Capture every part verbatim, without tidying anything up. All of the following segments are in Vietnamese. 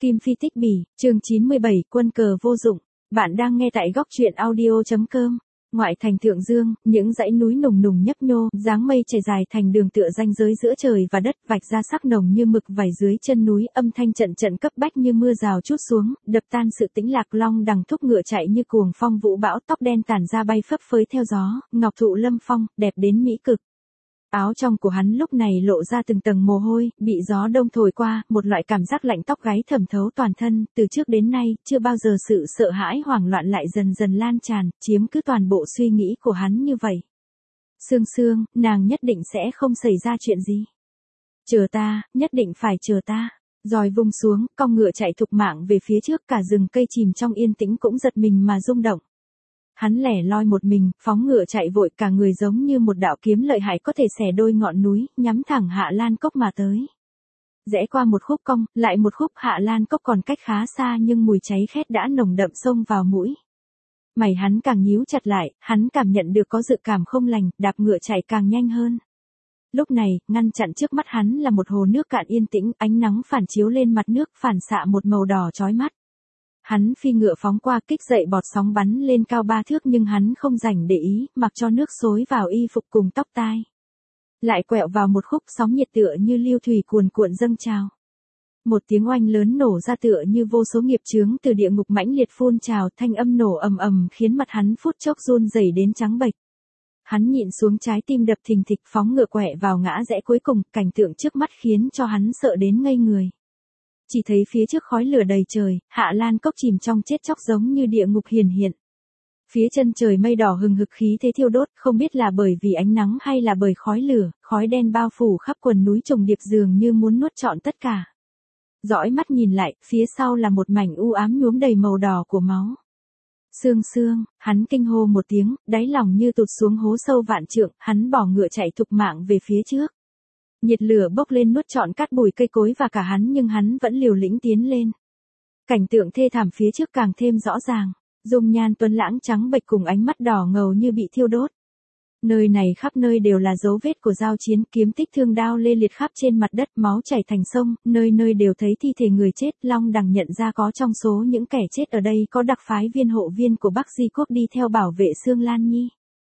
Kim Phi tích bỉ, chương chín mươi bảy, quân cờ vô dụng. Bạn đang nghe tại góc truyện audio.com. Ngoại thành Thượng Dương, những dãy núi nùng nùng nhấp nhô, dáng mây trải dài thành đường tựa ranh giới giữa trời và đất, vạch ra sắc nồng như mực vảy dưới chân núi, âm thanh trận trận cấp bách như mưa rào trút xuống, đập tan sự tĩnh lạc. Long Đằng thúc ngựa chạy như cuồng phong vũ bão, tóc đen tản ra bay phấp phới theo gió, ngọc thụ lâm phong, đẹp đến mỹ cực. Áo trong của hắn lúc này lộ ra từng tầng mồ hôi, bị gió đông thổi qua, một loại cảm giác lạnh tóc gáy thẩm thấu toàn thân, từ trước đến nay, chưa bao giờ sự sợ hãi hoảng loạn lại dần dần lan tràn, chiếm cứ toàn bộ suy nghĩ của hắn như vậy. Sương Sương, nàng nhất định sẽ không xảy ra chuyện gì. Chờ ta, nhất định phải chờ ta. Roi vung xuống, con ngựa chạy thục mạng về phía trước, cả rừng cây chìm trong yên tĩnh cũng giật mình mà rung động. Hắn lẻ loi một mình, phóng ngựa chạy vội, cả người giống như một đạo kiếm lợi hại có thể xẻ đôi ngọn núi, nhắm thẳng Hạ Lan Cốc mà tới. Rẽ qua một khúc cong, lại một khúc, Hạ Lan Cốc còn cách khá xa nhưng mùi cháy khét đã nồng đậm xông vào mũi. Mày hắn càng nhíu chặt lại, hắn cảm nhận được có dự cảm không lành, đạp ngựa chạy càng nhanh hơn. Lúc này, ngăn chặn trước mắt hắn là một hồ nước cạn yên tĩnh, ánh nắng phản chiếu lên mặt nước, phản xạ một màu đỏ chói mắt. Hắn phi ngựa phóng qua, kích dậy bọt sóng bắn lên cao ba thước, nhưng hắn không rảnh để ý, mặc cho nước xối vào y phục cùng tóc tai. Lại quẹo vào một khúc, sóng nhiệt tựa như lưu thủy cuồn cuộn dâng trào. Một tiếng oanh lớn nổ ra tựa như vô số nghiệp chướng từ địa ngục mãnh liệt phun trào, thanh âm nổ ầm ầm khiến mặt hắn phút chốc run rẩy đến trắng bệch. Hắn nhịn xuống, trái tim đập thình thịch, phóng ngựa quẹ vào ngã rẽ cuối cùng, cảnh tượng trước mắt khiến cho hắn sợ đến ngây người. Chỉ thấy phía trước khói lửa đầy trời, Hạ Lan Cốc chìm trong chết chóc giống như địa ngục hiển hiện. Phía chân trời mây đỏ hừng hực khí thế thiêu đốt, không biết là bởi vì ánh nắng hay là bởi khói lửa, khói đen bao phủ khắp quần núi trùng điệp dường như muốn nuốt trọn tất cả. Dõi mắt nhìn lại, phía sau là một mảnh u ám nhuốm đầy màu đỏ của máu. Sương Sương, hắn kinh hô một tiếng, đáy lòng như tụt xuống hố sâu vạn trượng, hắn bỏ ngựa chạy thục mạng về phía trước. Nhiệt lửa bốc lên nuốt trọn cát bụi cây cối và cả hắn, nhưng hắn vẫn liều lĩnh tiến lên. Cảnh tượng thê thảm phía trước càng thêm rõ ràng, dung nhan tuấn lãng trắng bệch cùng ánh mắt đỏ ngầu như bị thiêu đốt. Nơi này khắp nơi đều là dấu vết của giao chiến, kiếm tích thương đao lê liệt khắp trên mặt đất, máu chảy thành sông, nơi nơi đều thấy thi thể người chết. Long Đằng nhận ra có trong số những kẻ chết ở đây có đặc phái viên hộ viên của Bắc Di Quốc đi theo bảo vệ Sương Lan Nhi.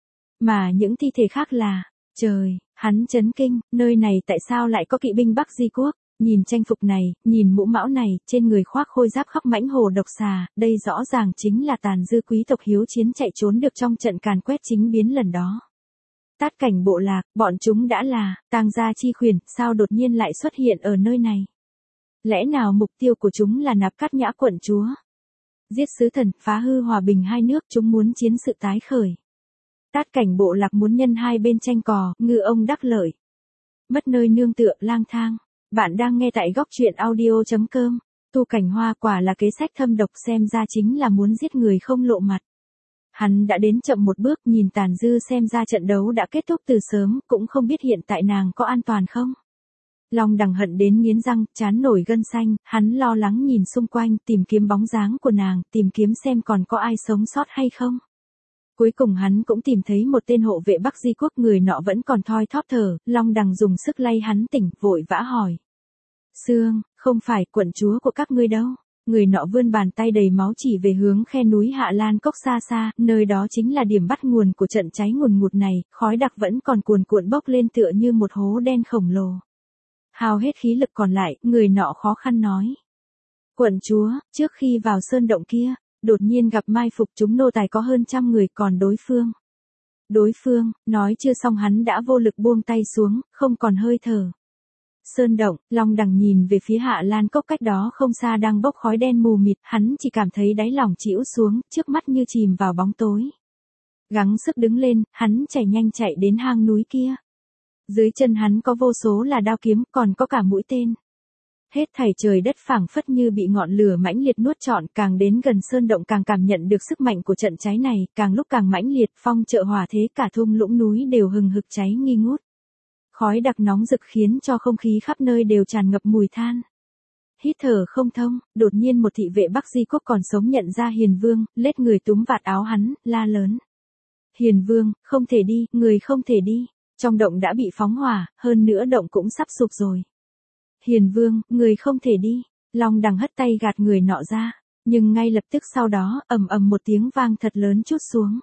Mà những thi thể khác là... Trời, hắn chấn kinh, nơi này tại sao lại có kỵ binh Bắc Di Quốc? Nhìn trang phục này, nhìn mũ mão này, trên người khoác khôi giáp khắc mãnh hồ độc xà, đây rõ ràng chính là tàn dư quý tộc hiếu chiến chạy trốn được trong trận càn quét chính biến lần đó. Tát cảnh bộ lạc, bọn chúng đã là, tang gia chi khuyển, sao đột nhiên lại xuất hiện ở nơi này? Lẽ nào mục tiêu của chúng là Nạp Cát Nhã quận chúa? Giết sứ thần, phá hư hòa bình hai nước, chúng muốn chiến sự tái khởi. Tát cảnh bộ lạc muốn nhân hai bên tranh cò, ngư ông đắc lợi. Mất nơi nương tựa, lang thang. Bạn đang nghe tại góc truyện audio.com. Tu Cảnh Hoa quả là kế sách thâm độc, xem ra chính là muốn giết người không lộ mặt. Hắn đã đến chậm một bước, nhìn Tàn Dư xem ra trận đấu đã kết thúc từ sớm, cũng không biết hiện tại nàng có an toàn không. Long Đằng hận đến nghiến răng, trán nổi gân xanh, hắn lo lắng nhìn xung quanh, tìm kiếm bóng dáng của nàng, tìm kiếm xem còn có ai sống sót hay không. Cuối cùng hắn cũng tìm thấy một tên hộ vệ Bắc Di Quốc, người nọ vẫn còn thoi thóp thở. Long Đằng dùng sức lay hắn tỉnh, vội vã hỏi. Sương, không phải quận chúa của các ngươi đâu. Người nọ vươn bàn tay đầy máu chỉ về hướng khe núi Hạ Lan Cốc xa xa, nơi đó chính là điểm bắt nguồn của trận cháy ngùn ngụt này, khói đặc vẫn còn cuồn cuộn bốc lên tựa như một hố đen khổng lồ. Hao hết khí lực còn lại, người nọ khó khăn nói. Quận chúa, trước khi vào sơn động kia, đột nhiên gặp mai phục chúng nô tài có hơn trăm người, còn đối phương. Đối phương, nói chưa xong hắn đã vô lực buông tay xuống, không còn hơi thở. Sơn động, Long Đằng nhìn về phía Hạ Lan Cốc cách đó không xa đang bốc khói đen mù mịt, hắn chỉ cảm thấy đáy lòng chĩu xuống, trước mắt như chìm vào bóng tối. Gắng sức đứng lên, hắn chạy nhanh chạy đến hang núi kia. Dưới chân hắn có vô số là đao kiếm, còn có cả mũi tên. Hết thảy trời đất phảng phất như bị ngọn lửa mãnh liệt nuốt trọn, càng đến gần sơn động càng cảm nhận được sức mạnh của trận cháy này, càng lúc càng mãnh liệt, phong trợ hỏa thế, cả thung lũng núi đều hừng hực cháy nghi ngút. Khói đặc nóng rực khiến cho không khí khắp nơi đều tràn ngập mùi than. Hít thở không thông, đột nhiên một thị vệ Bắc Di Quốc còn sống nhận ra Hiền Vương, lết người túm vạt áo hắn, la lớn. Hiền Vương, không thể đi, người không thể đi. Trong động đã bị phóng hỏa, hơn nữa động cũng sắp sụp rồi. Hiền Vương, người không thể đi. Long đằng hất tay gạt người nọ ra, nhưng ngay lập tức sau đó, ầm ầm một tiếng vang thật lớn trút xuống.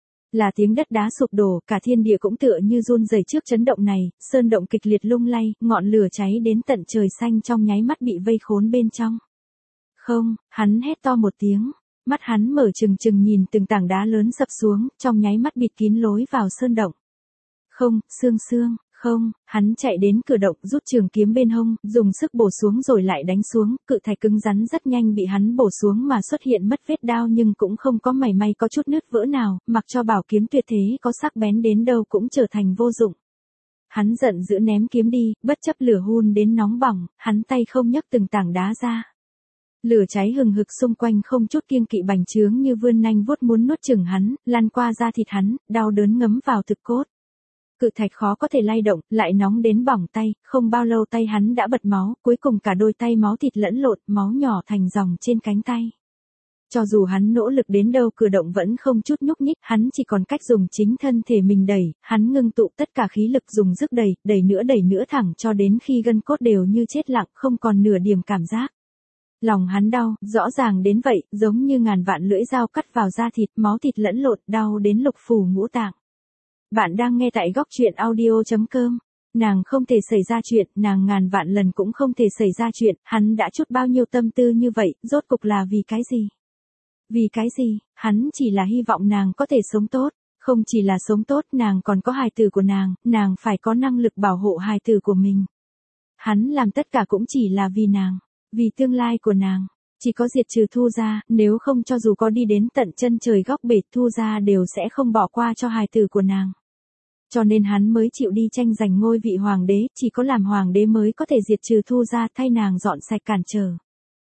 Là tiếng đất đá sụp đổ, cả thiên địa cũng tựa như run rẩy trước chấn động này, sơn động kịch liệt lung lay, ngọn lửa cháy đến tận trời xanh trong nháy mắt bị vây khốn bên trong. Không, hắn hét to một tiếng, mắt hắn mở trừng trừng nhìn từng tảng đá lớn sập xuống, trong nháy mắt bịt kín lối vào sơn động. Không, Sương Sương, không, hắn chạy đến cửa động rút trường kiếm bên hông, dùng sức bổ xuống rồi lại đánh xuống, cự thạch cứng rắn rất nhanh bị hắn bổ xuống mà xuất hiện mất vết đao nhưng cũng không có mảy may có chút nứt vỡ nào, mặc cho bảo kiếm tuyệt thế có sắc bén đến đâu cũng trở thành vô dụng. Hắn giận dữ ném kiếm đi, bất chấp lửa hun đến nóng bỏng, hắn tay không nhấc từng tảng đá ra. Lửa cháy hừng hực xung quanh không chút kiêng kỵ bành trướng như vươn nanh vuốt muốn nuốt chửng hắn, lăn qua da thịt hắn, đau đớn ngấm vào thực cốt. Cự thạch khó có thể lay động, lại nóng đến bỏng tay, không bao lâu tay hắn đã bật máu, cuối cùng cả đôi tay máu thịt lẫn lộn, máu nhỏ thành dòng trên cánh tay. Cho dù hắn nỗ lực đến đâu cửa động vẫn không chút nhúc nhích, hắn chỉ còn cách dùng chính thân thể mình đẩy, hắn ngưng tụ tất cả khí lực dùng sức đẩy, đẩy nữa đẩy nữa thẳng cho đến khi gân cốt đều như chết lặng, không còn nửa điểm cảm giác. Lòng hắn đau, rõ ràng đến vậy, giống như ngàn vạn lưỡi dao cắt vào da thịt, máu thịt lẫn lộn, đau đến lục phủ ngũ tạng. Bạn đang nghe tại góc truyện audio chấm com. Nàng không thể xảy ra chuyện, nàng ngàn vạn lần cũng không thể xảy ra chuyện, hắn đã chút bao nhiêu tâm tư như vậy, rốt cục là vì cái gì? Vì cái gì? Hắn chỉ là hy vọng nàng có thể sống tốt, không chỉ là sống tốt, nàng còn có hài tử của nàng, nàng phải có năng lực bảo hộ hài tử của mình. Hắn làm tất cả cũng chỉ là vì nàng, vì tương lai của nàng. Chỉ có diệt trừ Thu Gia, nếu không cho dù có đi đến tận chân trời góc bể Thu Gia đều sẽ không bỏ qua cho hài tử của nàng. Cho nên hắn mới chịu đi tranh giành ngôi vị hoàng đế, chỉ có làm hoàng đế mới có thể diệt trừ Thu Gia thay nàng dọn sạch cản trở.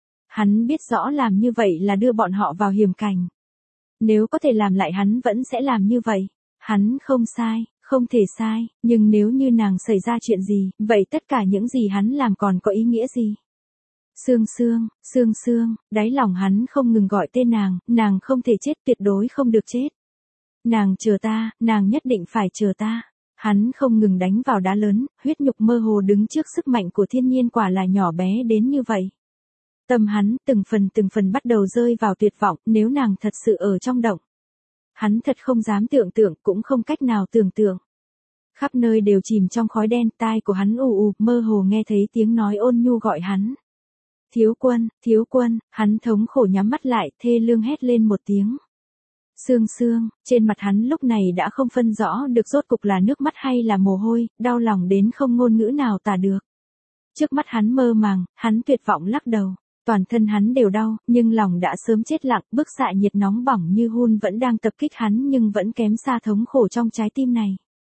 Hắn biết rõ làm như vậy là đưa bọn họ vào hiểm cảnh. Nếu có thể làm lại hắn vẫn sẽ làm như vậy. Hắn không sai, không thể sai, nhưng nếu như nàng xảy ra chuyện gì, vậy tất cả những gì hắn làm còn có ý nghĩa gì? Sương Sương, Sương Sương, đáy lòng hắn không ngừng gọi tên nàng, nàng không thể chết, tuyệt đối không được chết. Nàng chờ ta, nàng nhất định phải chờ ta. Hắn không ngừng đánh vào đá lớn, huyết nhục mơ hồ đứng trước sức mạnh của thiên nhiên quả là nhỏ bé đến như vậy. Tâm hắn từng phần từng phần bắt đầu rơi vào tuyệt vọng, nếu nàng thật sự ở trong động. Hắn thật không dám tưởng tượng, cũng không cách nào tưởng tượng. Khắp nơi đều chìm trong khói đen, tai của hắn ù ù, mơ hồ nghe thấy tiếng nói ôn nhu gọi hắn. Thiếu quân, thiếu quân, hắn thống khổ nhắm mắt lại, thê lương hét lên một tiếng. Sương Sương, trên mặt hắn lúc này đã không phân rõ được rốt cục là nước mắt hay là mồ hôi, đau lòng đến không ngôn ngữ nào tả được. Trước mắt hắn mơ màng, hắn tuyệt vọng lắc đầu, toàn thân hắn đều đau, nhưng lòng đã sớm chết lặng, bức xạ nhiệt nóng bỏng như hun vẫn đang tập kích hắn nhưng vẫn kém xa thống khổ trong trái tim này.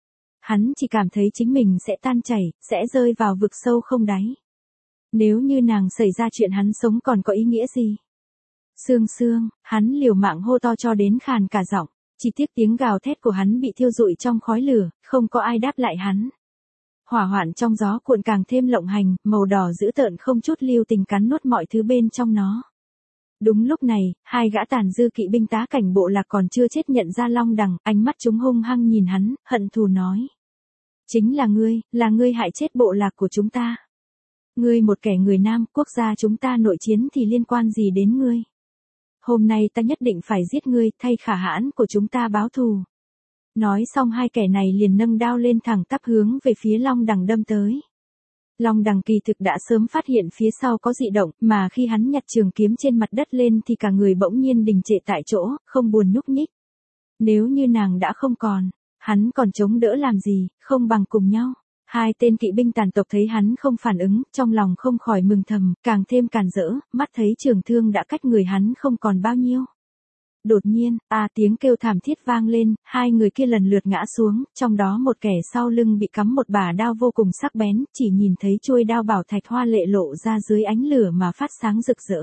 Hắn chỉ cảm thấy chính mình sẽ tan chảy, sẽ rơi vào vực sâu không đáy. Nếu như nàng xảy ra chuyện hắn sống còn có ý nghĩa gì? Sương Sương, hắn liều mạng hô to cho đến khàn cả giọng, chỉ tiếc tiếng gào thét của hắn bị thiêu rụi trong khói lửa, không có ai đáp lại hắn. Hỏa hoạn trong gió cuộn càng thêm lộng hành, màu đỏ dữ tợn không chút lưu tình cắn nuốt mọi thứ bên trong nó. Đúng lúc này, hai gã tàn dư kỵ binh tá cảnh bộ lạc còn chưa chết nhận ra Long Đằng, ánh mắt chúng hung hăng nhìn hắn, hận thù nói. Chính là ngươi, là ngươi hại chết bộ lạc của chúng ta. Ngươi một kẻ người Nam, quốc gia chúng ta nội chiến thì liên quan gì đến ngươi? Hôm nay ta nhất định phải giết ngươi, thay khả hãn của chúng ta báo thù. Nói xong hai kẻ này liền nâng đao lên thẳng tắp hướng về phía Long Đằng đâm tới. Long Đằng kỳ thực đã sớm phát hiện phía sau có dị động, mà khi hắn nhặt trường kiếm trên mặt đất lên thì cả người bỗng nhiên đình trệ tại chỗ, không buồn nhúc nhích. Nếu như nàng đã không còn, hắn còn chống đỡ làm gì, không bằng cùng nhau. Hai tên kỵ binh tàn tộc thấy hắn không phản ứng, trong lòng không khỏi mừng thầm, càng thêm càn rỡ, mắt thấy trường thương đã cách người hắn không còn bao nhiêu. Đột nhiên, à tiếng kêu thảm thiết vang lên, hai người kia lần lượt ngã xuống, trong đó một kẻ sau lưng bị cắm một bả đao vô cùng sắc bén, chỉ nhìn thấy chuôi đao bảo thạch hoa lệ lộ ra dưới ánh lửa mà phát sáng rực rỡ.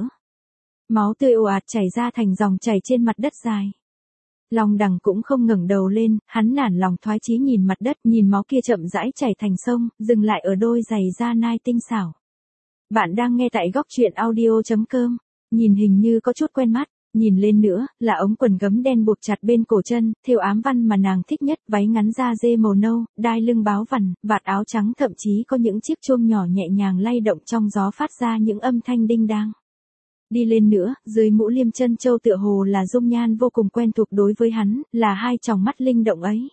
Máu tươi ồ ạt chảy ra thành dòng chảy trên mặt đất dài. Long Đằng cũng không ngẩng đầu lên, hắn nản lòng thoái chí nhìn mặt đất, nhìn máu kia chậm rãi chảy thành sông, dừng lại ở đôi giày da nai tinh xảo. Bạn đang nghe tại góc truyện audio chấm com, nhìn hình như có chút quen mắt, Nhìn lên nữa, là ống quần gấm đen buộc chặt bên cổ chân, thêu ám văn mà nàng thích nhất, váy ngắn da dê màu nâu, đai lưng báo vằn, vạt áo trắng, thậm chí có những chiếc chuông nhỏ nhẹ nhàng lay động trong gió phát ra những âm thanh đinh đang. Đi lên nữa, dưới mũ liêm chân châu tựa hồ là dung nhan vô cùng quen thuộc đối với hắn, là hai tròng mắt linh động ấy.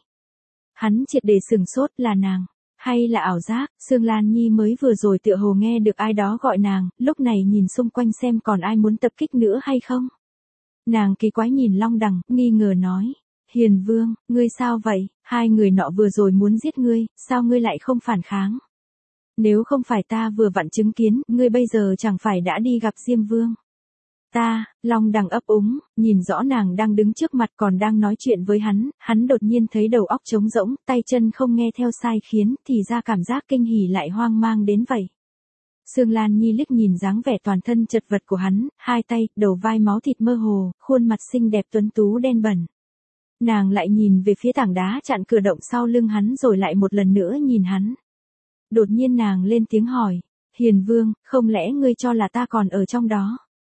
Hắn triệt để sừng sốt, là nàng. Hay là ảo giác, Sương Lan Nhi mới vừa rồi tựa hồ nghe được ai đó gọi nàng, lúc này nhìn xung quanh xem còn ai muốn tập kích nữa hay không. Nàng kỳ quái nhìn Long Đằng, nghi ngờ nói. Hiền Vương, ngươi sao vậy, hai người nọ vừa rồi muốn giết ngươi, sao ngươi lại không phản kháng? Nếu không phải ta vừa vặn chứng kiến, ngươi bây giờ chẳng phải đã đi gặp Diêm Vương. Ta, Long Đằng ấp úng, nhìn rõ nàng đang đứng trước mặt còn đang nói chuyện với hắn, hắn đột nhiên thấy đầu óc trống rỗng, tay chân không nghe theo sai khiến, thì ra cảm giác kinh hỉ lại hoang mang đến vậy. Sương Lan Nhi liếc nhìn dáng vẻ toàn thân chật vật của hắn, hai tay, đầu vai máu thịt mơ hồ, khuôn mặt xinh đẹp tuấn tú đen bẩn. Nàng lại nhìn về phía tảng đá chặn cửa động sau lưng hắn rồi lại một lần nữa nhìn hắn. Đột nhiên nàng lên tiếng hỏi, Hiền Vương, không lẽ ngươi cho là ta còn ở trong đó?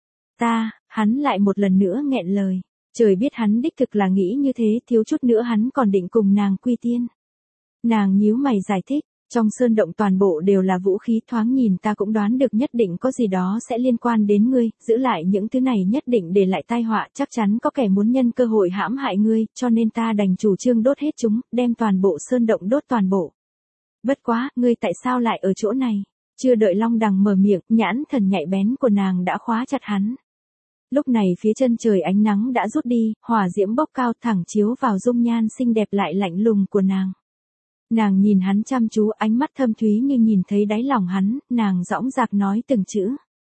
Ta, hắn lại một lần nữa nghẹn lời. Trời biết hắn đích thực là nghĩ như thế, thiếu chút nữa hắn còn định cùng nàng quy tiên. Nàng nhíu mày giải thích, trong sơn động toàn bộ đều là vũ khí, thoáng nhìn ta cũng đoán được nhất định có gì đó sẽ liên quan đến ngươi, giữ lại những thứ này nhất định để lại tai họa, chắc chắn có kẻ muốn nhân cơ hội hãm hại ngươi, cho nên ta đành chủ trương đốt hết chúng, đem toàn bộ sơn động đốt toàn bộ. Bất quá, ngươi tại sao lại ở chỗ này? Chưa đợi Long Đằng mở miệng, nhãn thần nhạy bén của nàng đã khóa chặt hắn. Lúc này phía chân trời ánh nắng đã rút đi, hỏa diễm bốc cao thẳng chiếu vào dung nhan xinh đẹp lại lạnh lùng của nàng. Nàng nhìn hắn chăm chú, ánh mắt thâm thúy như nhìn thấy đáy lòng hắn, nàng dõng dạc nói từng chữ.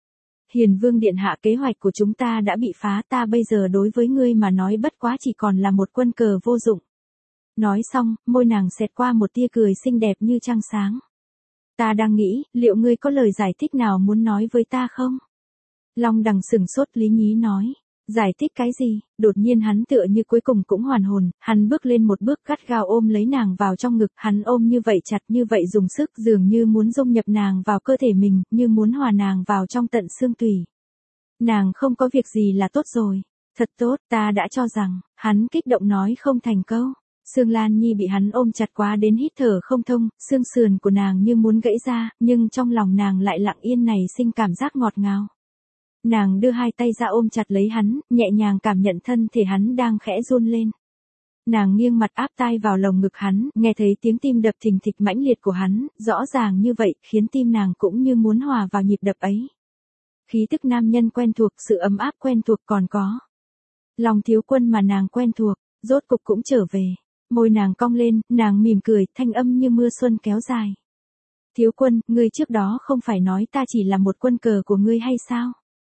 Hiền Vương điện hạ, kế hoạch của chúng ta đã bị phá, ta bây giờ đối với ngươi mà nói bất quá chỉ còn là một quân cờ vô dụng. Nói xong, môi nàng xẹt qua một tia cười xinh đẹp như trăng sáng. Ta đang nghĩ, liệu ngươi có lời giải thích nào muốn nói với ta không? Long Đằng sừng sốt lý nhí nói. Giải thích cái gì? Đột nhiên hắn tựa như cuối cùng cũng hoàn hồn, hắn bước lên một bước gắt gao ôm lấy nàng vào trong ngực, hắn ôm như vậy chặt như vậy dùng sức dường như muốn dung nhập nàng vào cơ thể mình, như muốn hòa nàng vào trong tận xương tủy. Nàng không có việc gì là tốt rồi. Thật tốt, ta đã cho rằng, hắn kích động nói không thành câu. Sương Lan Nhi bị hắn ôm chặt quá đến hít thở không thông, xương sườn của nàng như muốn gãy ra, nhưng trong lòng nàng lại lặng yên nảy sinh cảm giác ngọt ngào. Nàng đưa hai tay ra ôm chặt lấy hắn, nhẹ nhàng cảm nhận thân thể hắn đang khẽ run lên. Nàng nghiêng mặt áp tai vào lồng ngực hắn, nghe thấy tiếng tim đập thình thịch mãnh liệt của hắn, rõ ràng như vậy, khiến tim nàng cũng như muốn hòa vào nhịp đập ấy. Khí tức nam nhân quen thuộc, sự ấm áp quen thuộc còn có. Lòng thiếu quân mà nàng quen thuộc, rốt cục cũng trở về. Môi nàng cong lên, nàng mỉm cười, thanh âm như mưa xuân kéo dài. Thiếu quân, ngươi trước đó không phải nói ta chỉ là một quân cờ của ngươi hay sao?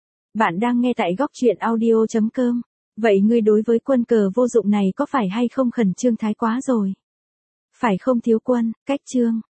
Bạn đang nghe tại góc truyện audio chấm com. Vậy ngươi đối với quân cờ vô dụng này có phải hay không khẩn trương thái quá rồi? Phải không thiếu quân, cách trương.